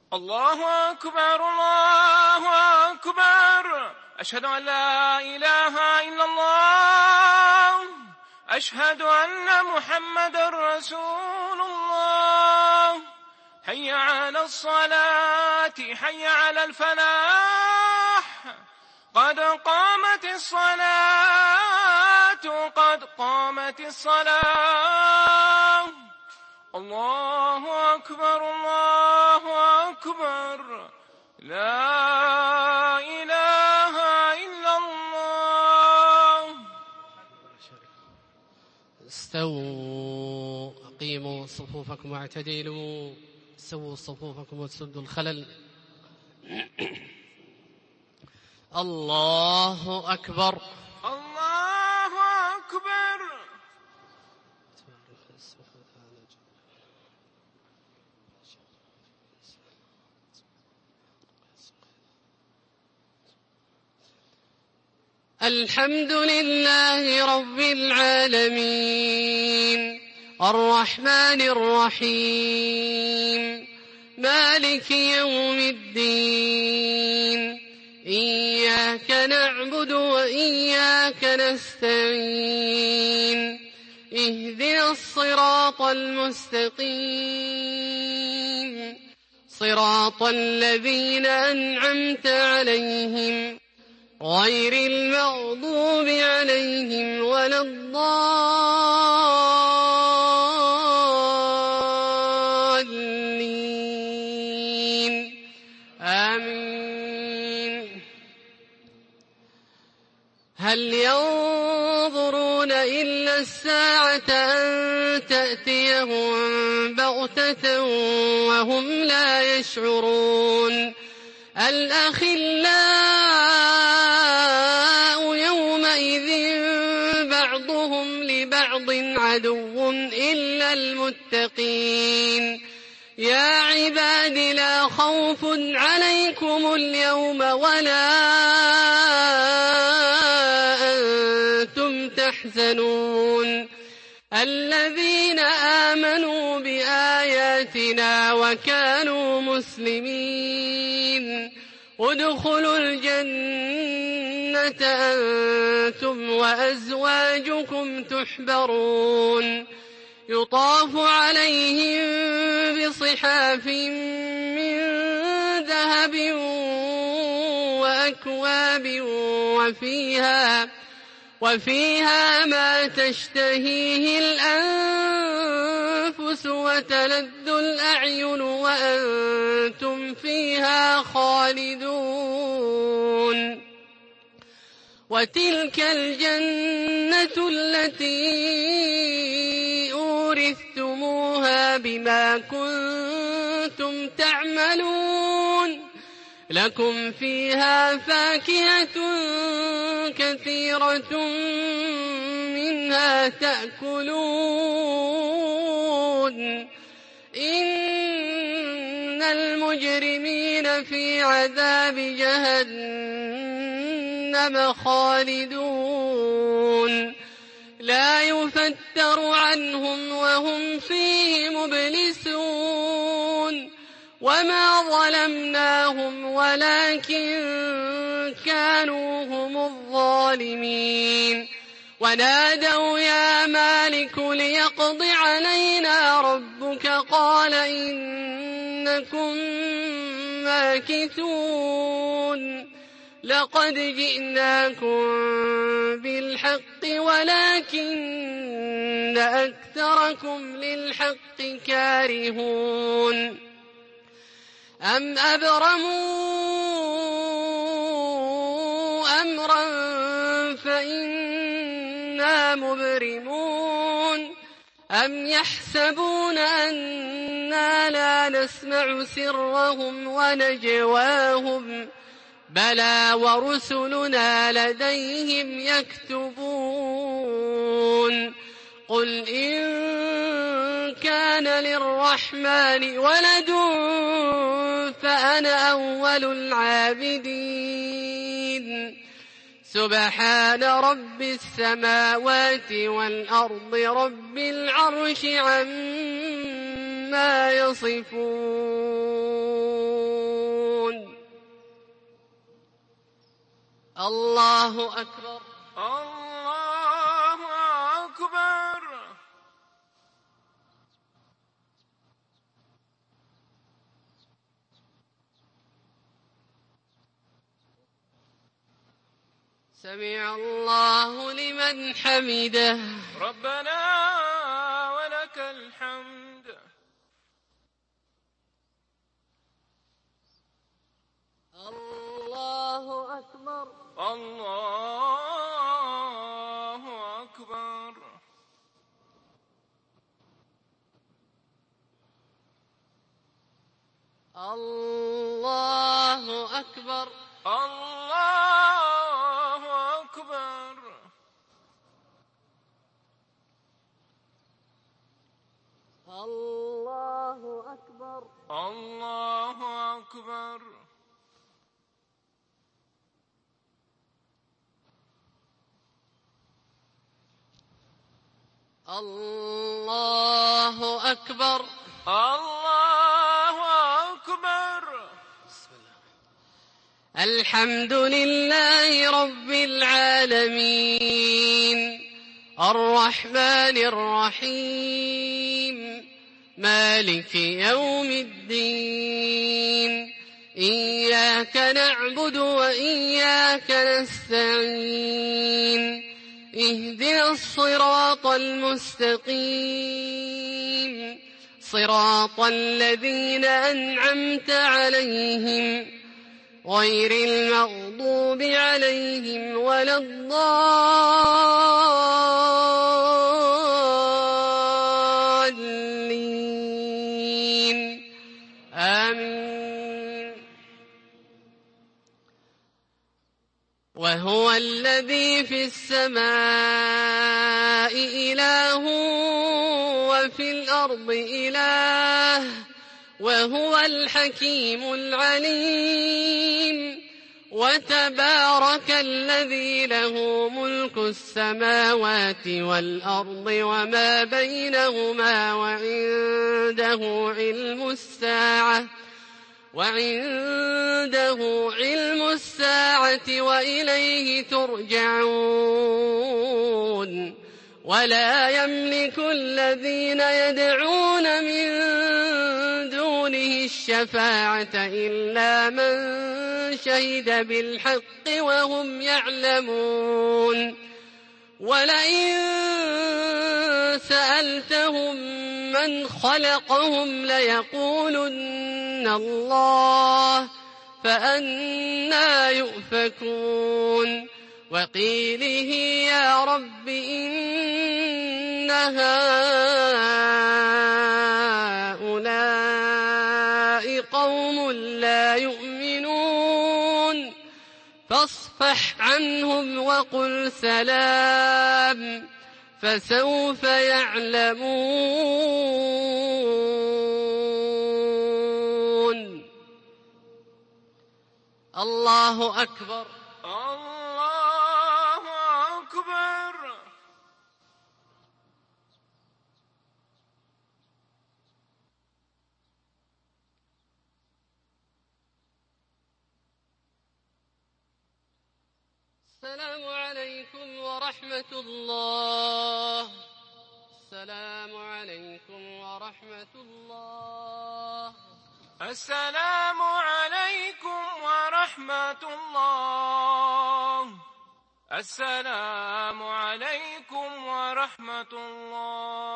الله أكبر الله أكبر. أشهد أن لا إله إلا الله. أشهد أن محمدًا رسول الله. حي على الصلاة حي على الفلاح. قد قامت الصلاة قد قامت الصلاة. الله أكبر الله أكبر. لا إله إلا الله. استووا أقيموا صفوفكم واعتدلوا. سووا صفوفكم وسدوا الخلل. الله أكبر الله أكبر. الحمد لله رب العالمين الرحمن الرحيم مالك يوم الدين. إياك نعبد وإياك نستعين. اهدنا الصراط المستقيم صراط الذين أنعمت عليهم غير المغضوب عليهم ولا الضالين. آمين. هل ينظرون إلا الساعة أن تأتيهم بغتة وهم لا يشعرون. الأخلاء يومئذ بعضهم لبعض عدو إلا المتقين. يا عباد لا خوف عليكم اليوم ولا أنتم تحزنون. الذين آمنوا بآياتنا وكانوا مسلمين ادخلوا الجنة أنتم وأزواجكم تحبرون. يطاف عليهم بصحاف من ذهب وأكواب وفيها ما تشتهيه الأنفس وتلذ الأعين وأنتم فيها خالدون. وتلك الجنة التي أورثتموها بما كنتم تعملون. لكم فيها فاكهة كثيرة منها تأكلون. إن المجرمين في عذاب جهنم خالدون. لا يفتر عنهم وهم فيه مبلسون. وما ظلمناهم ولكن كانوا هم الظالمين. ونادوا يا مالك ليقض علينا ربك قال إنكم ماكثون. لقد جئناكم بالحق ولكن أكثركم للحق كارهون. أم أبرموا أمرا فإنا مبرمون. أم يحسبون أنا لا نسمع سرهم ونجواهم بلى ورسلنا لديهم يكتبون. قل إن كان للرحمن ولد فأنا أول العابدين. سبحان رب السماوات والأرض رب العرش عما يصفون. الله أكبر. الله أكبر. سمع الله لمن حمده. ربنا ولك الحمد. الله أكبر. الله أكبر. الله أكبر. الله أكبر. الله أكبر. الله أكبر. الله أكبر. الله أكبر. بسم الله. الحمد لله رب العالمين الرحمن الرحيم مالك يوم الدين إياك نعبد وإياك نستعين اهدنا الصراط المستقيم صراط الذين أنعمت عليهم غير المغضوب عليهم ولا الضالين آمين. وهو الذي في السماء إله وفي الأرض إله وهو الحكيم العليم. وتبارك الذي له ملك السماوات والأرض وما بينهما وعنده علم الساعة وإليه ترجعون. ولا يملك الذين يدعون من دونه الشفاعة إلا من شهد بالحق وهم يعلمون. ولئن سألتهم من خلقهم ليقولن الله فأنى يؤفكون. وقيله يا رب إن هؤلاء قوم لا يؤمنون فاصفح عنهم وقل سلام فسوف يعلمون. الله أكبر. الله أكبر. السلام عليكم ورحمة الله. السلام عليكم ورحمة الله. السلام عليكم ورحمة الله. السلام عليكم ورحمة الله.